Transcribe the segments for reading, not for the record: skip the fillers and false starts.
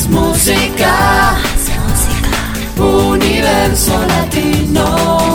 música. Universo Latino.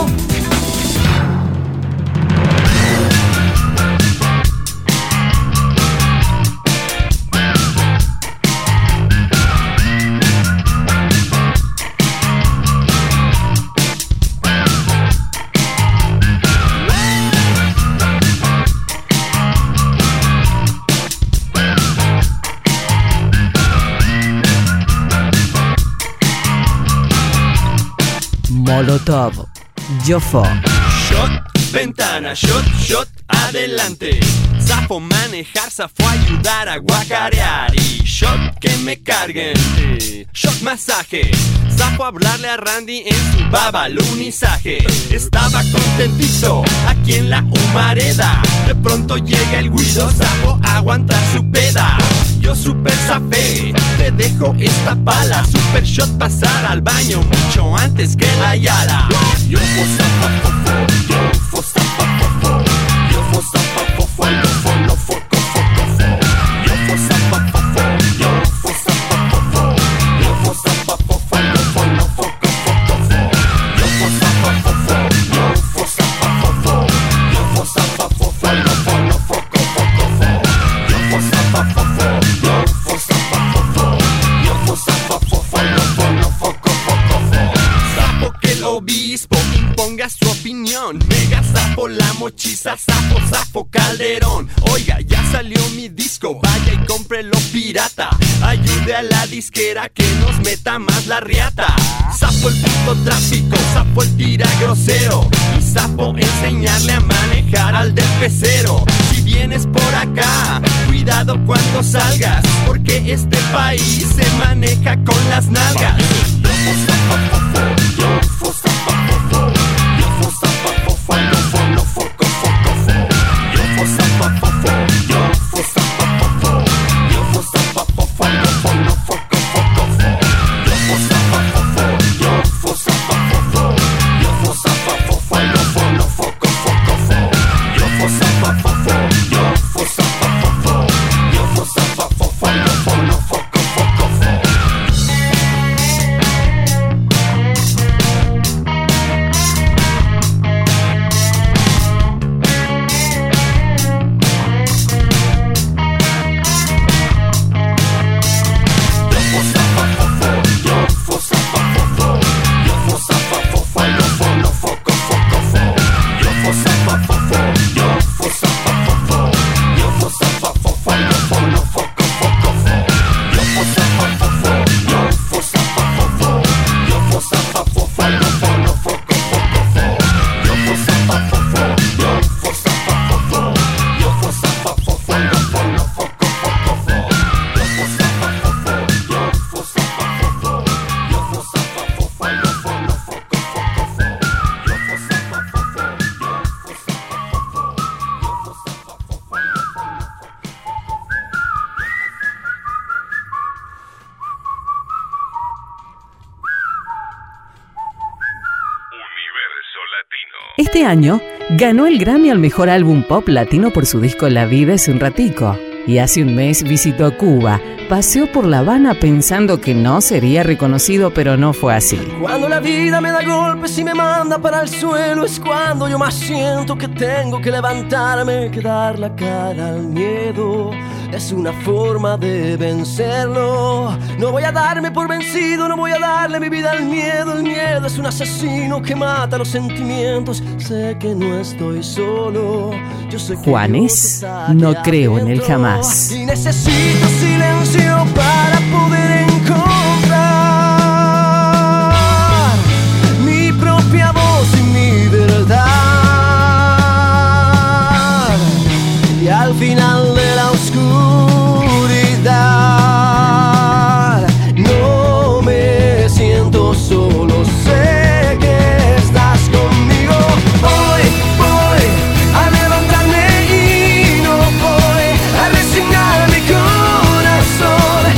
Molotov, Yofo. Shot, ventana, shot, adelante. Zafo manejar, zafo ayudar a guacarear. Y shot que me carguen, shot masaje. Zafo hablarle a Randy en su babalunizaje. Estaba contentito aquí en la humareda. De pronto llega el Guido, zafo aguantar su peda. Yo super zafé, te dejo esta pala. Super shot pasar al baño mucho antes que la Yala. Yo fo zafafofo, yo fo zafafofo. Yo fo zafafofo, yo fo no foco focofo. Yo fo zafafofo, yo fo zafafofo. Yo fo zafafofo, yo fo no foco focofo. Yo fo zafafofo, yo fo zafafofo. Yo fo zafafofo, yo fo no foco focofo. Yo fo zafafofo, yo fo zafafofo. Yo fo zafafofo, yo fo no foco focofo. Sapo que el obispo imponga su opinión. Mega sapo la mochiza, sapo Calderón. Oiga, ya salió mi disco, vaya y cómprelo pirata. Ayude a la disquera que nos meta más la riata. Sapo el puto tráfico, sapo el tira grosero. Y sapo enseñarle a manejar al del pecero. Si vienes por acá, cuidado cuando salgas, porque este país se maneja con las nalgas. Yo fo zafafofo, yo fo zafafofo. Yo fo zafafofo, yo fo no foco focofo. Yo fo zafafofo, yo fo zafafofo. Yo fo zafafofo, yo fo no foco focofo. Yo fo zafafofo, yo fo zafafofo. Yo fo zafafofo, yo fo no foco focofo. Yo fo zafafofo, yo fo zafafofo. Yo fo zafafofo, yo fo no foco focofo. Este año ganó el Grammy al mejor álbum pop latino por su disco La Vida es un ratico. Y hace un mes visitó Cuba, paseó por La Habana pensando que no sería reconocido, pero no fue así. Cuando la vida me da golpes y me manda para el suelo, es cuando yo más siento que tengo que levantarme, que dar la cara al miedo. Es una forma de vencerlo. No voy a darme por vencido, no voy a darle mi vida al miedo. El miedo es un asesino que mata los sentimientos. Sé que no estoy solo. Yo sé que Juanes, no creo en él jamás. Y necesito silencio para poder encontrar mi propia voz y mi verdad. Y al final de la oscuridad no me siento solo, sé que estás conmigo. Hoy voy a levantarme y no voy a resignar mi corazón.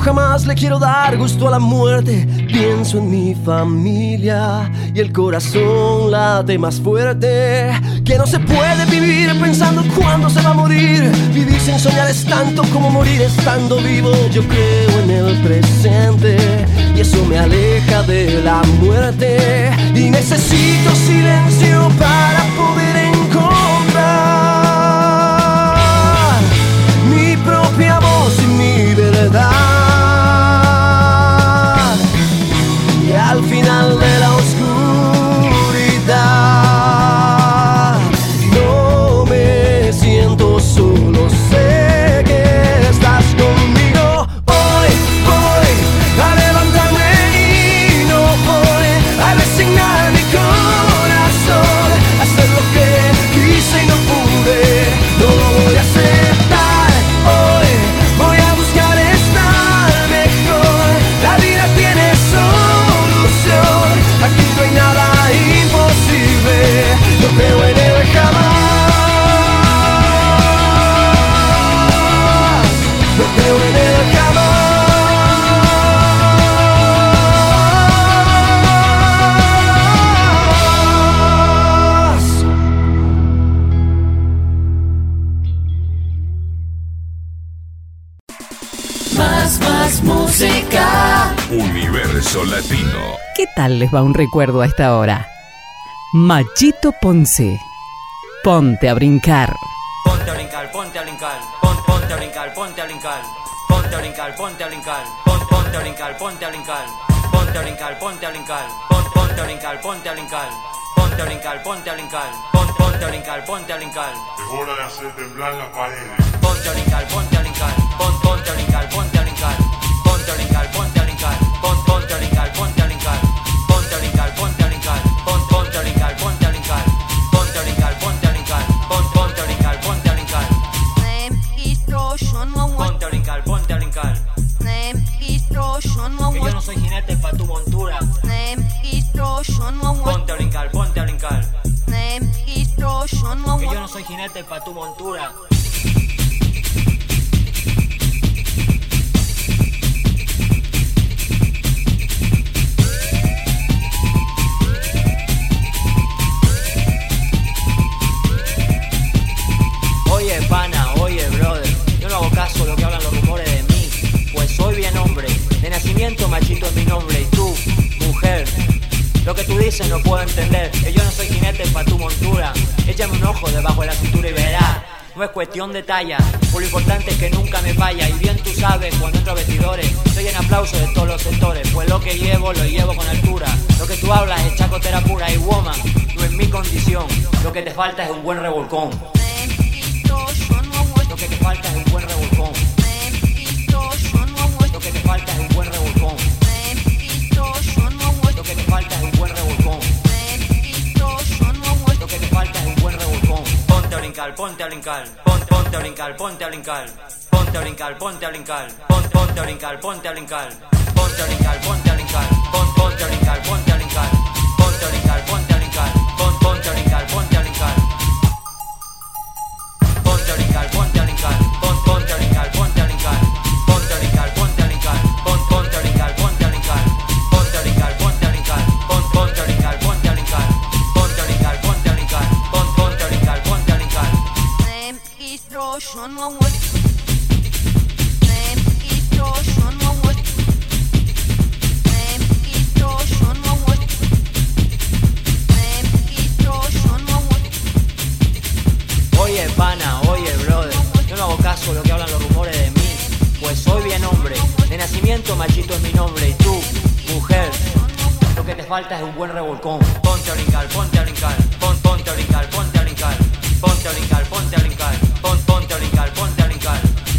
jamás le quiero dar gusto a la muerte. Pienso en mi familia y el corazón late más fuerte. Que no se puede vivir pensando cuándo se va a morir. Vivir sin soñar es tanto como morir estando vivo. Yo creo en el presente y eso me aleja de la muerte. Y necesito silencio para poder encontrar mi propia voz y mi verdad. Y al final de la oscuridad no me siento solo, sé que estás conmigo. Hoy voy a levantarme y no voy a resignar mi corazón, a hacer lo que quise y no pude, no lo voy a aceptar. Hoy voy a buscar estar mejor, la vida tiene solución, aquí no hay nada imposible, no creo en él jamás, no creo en él jamás. Más música. Universo Latino. ¿Qué tal les va un recuerdo a esta hora? Machito Ponce. Ponte a brincar. Ponte a brincar, ponte a brincar, ponte a brincar, ponte a brincar, ponte a brincar, ponte a brincar, ponte a brincar, ponte a brincar, ponte a brincar, ponte a brincar, ponte a brincar, ponte a brincar, ponte a brincar, ponte a brincar, ponte a brincar, ponte a brincar. Es hora de hacer temblar las paredes. Ponte a brincar, ponte a brincar, ponte a brincar, ponte a brincar, ponte a brincar, ponte a brincar, ponte a brincar, ponte a brincar, ponte a brincar, ponte a brincar, ponte a brincar, ponte a brincar, ponte a brincar, ponte a brincar, ponte a brincar, ponte a brincar. Ponte a brincar, ponte a brincar. Que yo no soy jinete pa' tu montura. Ponte a brincar, ponte a brincar. Que yo no soy jinete pa' tu montura. Oye pana, oye brother, yo no hago caso a lo que hablan los rumores de mí, pues soy bien hombre, de nacimiento machito es mi nombre. Y tú, mujer, lo que tú dices no puedo entender, que yo no soy jinete pa' tu montura. Échame un ojo debajo de la cintura y verás, no es cuestión de talla, por lo importante es que nunca me falla. Y bien tú sabes, cuando entro a vestidores, soy en aplauso de todos los sectores, pues lo que llevo, lo llevo con altura. Lo que tú hablas es chacotera pura y woman, no es mi condición, lo que te falta es un buen revolcón. Lo que te falta es un buen revolcón. Lo que te falta es un buen revolcón. Lo que te falta es un buen revolcón. Lo que te falta es un buen revolcón. Ponte a brincar, ponte a brincar. Ponte a brincar, ponte a brincar. Ponte a brincar, ponte a brincar. Ponte a brincar, ponte a brincar. Ponte a brincar, ponte a brincar. Ponte a brincar, ponte a brincar. Ponte a brincar, ponte a brincar. Ponte a brincar, ponte a brincar. Ponte a brincar, ponte a brincar, ponte a brincar, ponte a brincar, ponte a brincar, ponte a brincar, ponte a brincar, ponte a brincar, ponte a brincar, ponte a brincar, ponte a brincar, ponte a brincar, ponte a brincar, ponte a brincar, ponte a brincar, ponte a brincar. Oye pana, oye brother, yo no hago caso a lo que hablan los rumores de mí, pues soy bien hombre, de nacimiento machito es mi nombre. Y tú, mujer, lo que te falta es un buen revolcón. Ponte a brincar, ponte a brincar, ponte a brincar, ponte a brincar, ponte a brincar, ponte a brincar, ponte a brincar, ponte a brincar.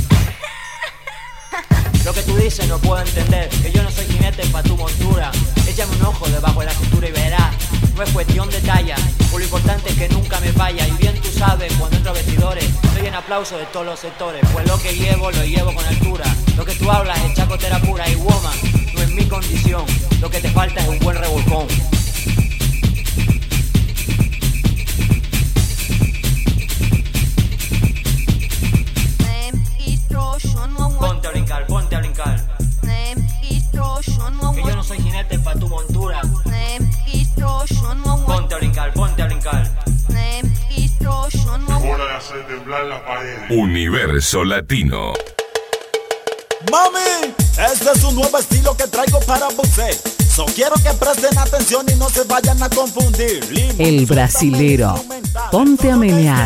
Lo que tú dices no puedo entender, que yo no soy jinete pa' tu montura. Échame un ojo debajo de la cintura y verás, no es cuestión de talla, por lo importante es que nunca me falla. Y bien tú sabes, cuando entro a vestidores, soy en aplauso de todos los sectores, pues lo que llevo, lo llevo con altura. Lo que tú hablas es chacotera pura y woman, no es mi condición, lo que te falta es un buen revolcón. Ponte a brincar, ponte a brincar. temblar las paredes. Universo Latino. Mami, este es un nuevo estilo que traigo para usted. So quiero que presten atención y no se vayan a confundir. El brasilero. Ponte a menear.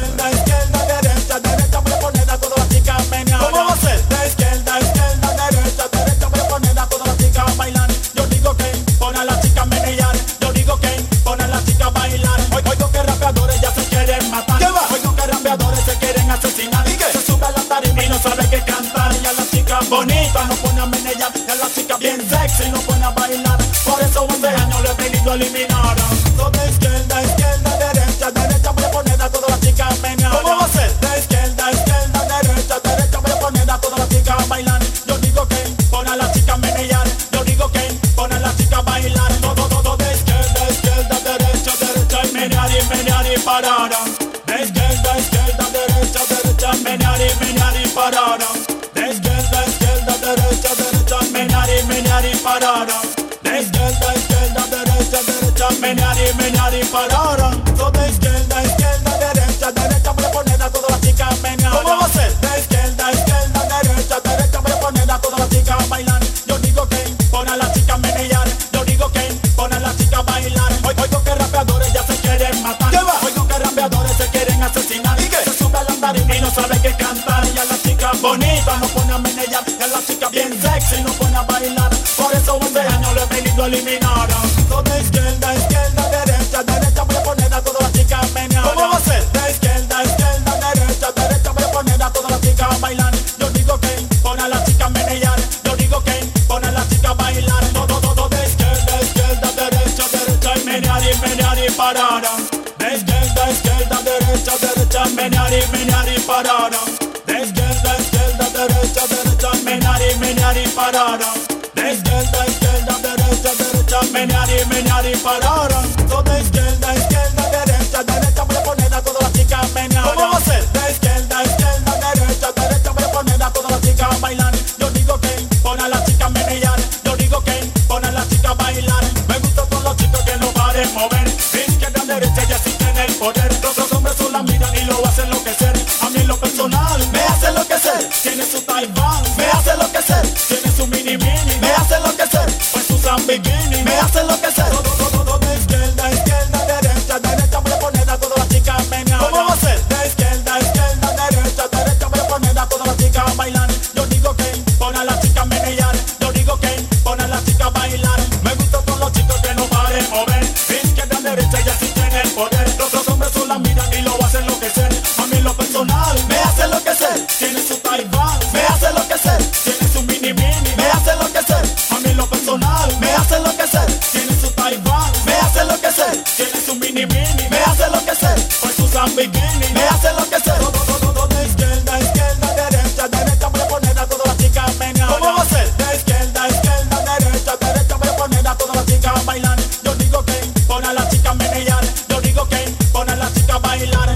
¿Cómo va a ser? De izquierda a izquierda, derecha a derecha, voy a poner a todas las chicas a bailar. Yo digo que pone a las chicas a menear. Yo digo que pone a las chicas a bailar. Oigo que rapeadores ya se quieren matar. ¿Qué va? Oigo que rapeadores se quieren asesinar. ¿Y qué? Se sube a la tarima y no sabe qué cantar. Y a las chicas bonitas no pone a menear. Y a las chicas bien sexy no pone a bailar. Por eso 11 años lo he venido a eliminar. So de izquierda a izquierda, derecha a derecha, voy a poner a todas las chicas a menear. ¿Cómo va a ser? De izquierda a izquierda, derecha a derecha, voy a poner a todas las chicas a bailar. Yo digo que pone a las chicas a menear. Yo digo que pone a las chicas a bailar. Todo de izquierda a izquierda, derecha a derecha, y menear y parar. De izquierda a izquierda, derecha a derecha, menear y parar. De izquierda a izquierda, derecha a derecha, menear y parar. De izquierda a izquierda, derecha, menear y parar. So de izquierda a izquierda, derecha, voy a poner a todas las chicas a menear. ¿Cómo va a ser? De izquierda a izquierda, derecha, voy a poner a todas las chicas a bailar. Yo digo que pone a las chicas a menear. Yo digo que pone a las chicas a bailar. Oigo que rapeadores ya se quieren matar. ¿Qué va? Oigo que rapeadores se quieren asesinar. ¿Y qué? Se sube a la tarima y no sabe qué cantar. Y a las chicas bonitas no pone a menear. Y a las chicas bien sexy no pone a bailar. Por eso 11 años lo he venido a eliminar. So de izquierda a izquierda, derecha, voy a poner a todas las chicas a menear. ¿Cómo va a ser? De izquierda a izquierda, derecha, voy a poner a todas las chicas a bailar. Yo digo que pone a las chicas a menear. Yo digo que pone a las chicas a bailar. Todo de izquierda a izquierda, derecha, y menear y parar. De izquierda a izquierda, derecha, menear y parar. De izquierda a izquierda, derecha, menear y parar. De izquierda a izquierda, derecha, menear y parar. So de izquierda a izquierda, derecha, voy a poner a todas las chicas a menear. ¿Cómo va a ser? De izquierda a izquierda, derecha, voy a poner a todas las chicas a bailar. Yo digo que pone a las chicas a menear. Yo digo que pone a las chicas a bailar. Me gustan todos los chicos que no paren mover. Izquierda, derecha, ya sí tienen el poder. Los hombres solo miran y lo hacen enloquecer. A mí en lo personal me hace enloquecer. Tiene su Taiwan, me hace enloquecer. Tiene su mini, me hace enloquecer. Pues su San Bikini, me hace enloquecer. Todo de izquierda a izquierda, derecha, voy a poner a todas las chicas a menear. ¿Cómo va a ser? De izquierda a izquierda, derecha, voy a poner a todas las chicas a bailar. Yo digo que pone a las chicas a menear. Yo digo que pone a las chicas a bailar. Me gustan todos los chicos que no paren mover. Izquierda, derecha, ya sí tienen el poder. Los hombres solo la miran y lo hacen enloquecer. A mí en lo personal me hace enloquecer. Tiene su Taiwan, me hace enloquecer. Tiene su mini, me hace enloquecer. A mí en lo personal me hace enloquecer. Tiene su Taiwan, me hace enloquecer. Tiene su mini, me hace enloquecer. Pues su San Bikini, me hace enloquecer. Todo de izquierda a izquierda, derecha, voy a poner a todas las chicas a menear. ¿Cómo va a ser? De izquierda a izquierda, derecha, voy a poner a todas las chicas a bailar. Yo digo que pone a las chicas a menear. Yo digo que pone a las chicas a bailar.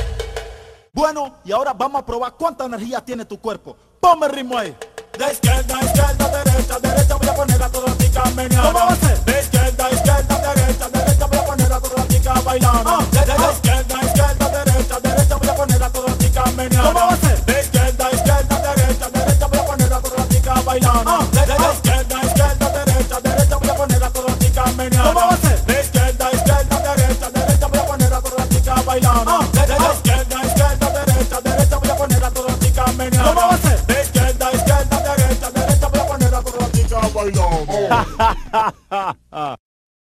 Bueno, y ahora vamos a probar cuánta energía tiene tu cuerpo. Ponme el ritmo ahí. De izquierda a izquierda, derecha, voy a poner a todas las chicas a menear. ¿Cómo va a ser? De izquierda a izquierda, derecha, voy a poner a todas las chicas a bailar. De izquierda a izquierda, derecha, voy a poner a todas las chicas a menear. ¿Cómo va a ser? De izquierda a izquierda, derecha, voy a poner a todas las chicas a bailar. De izquierda a izquierda, derecha, voy a poner a todas las chicas a menear. ¿Cómo va a ser? De izquierda a izquierda, derecha, voy a poner a todas las chicas a bailar. De izquierda a izquierda, derecha, voy a poner a todas las chicas a menear. ¿Cómo va a ser? De izquierda a izquierda, derecha, voy a poner a todas las chicas a bailar.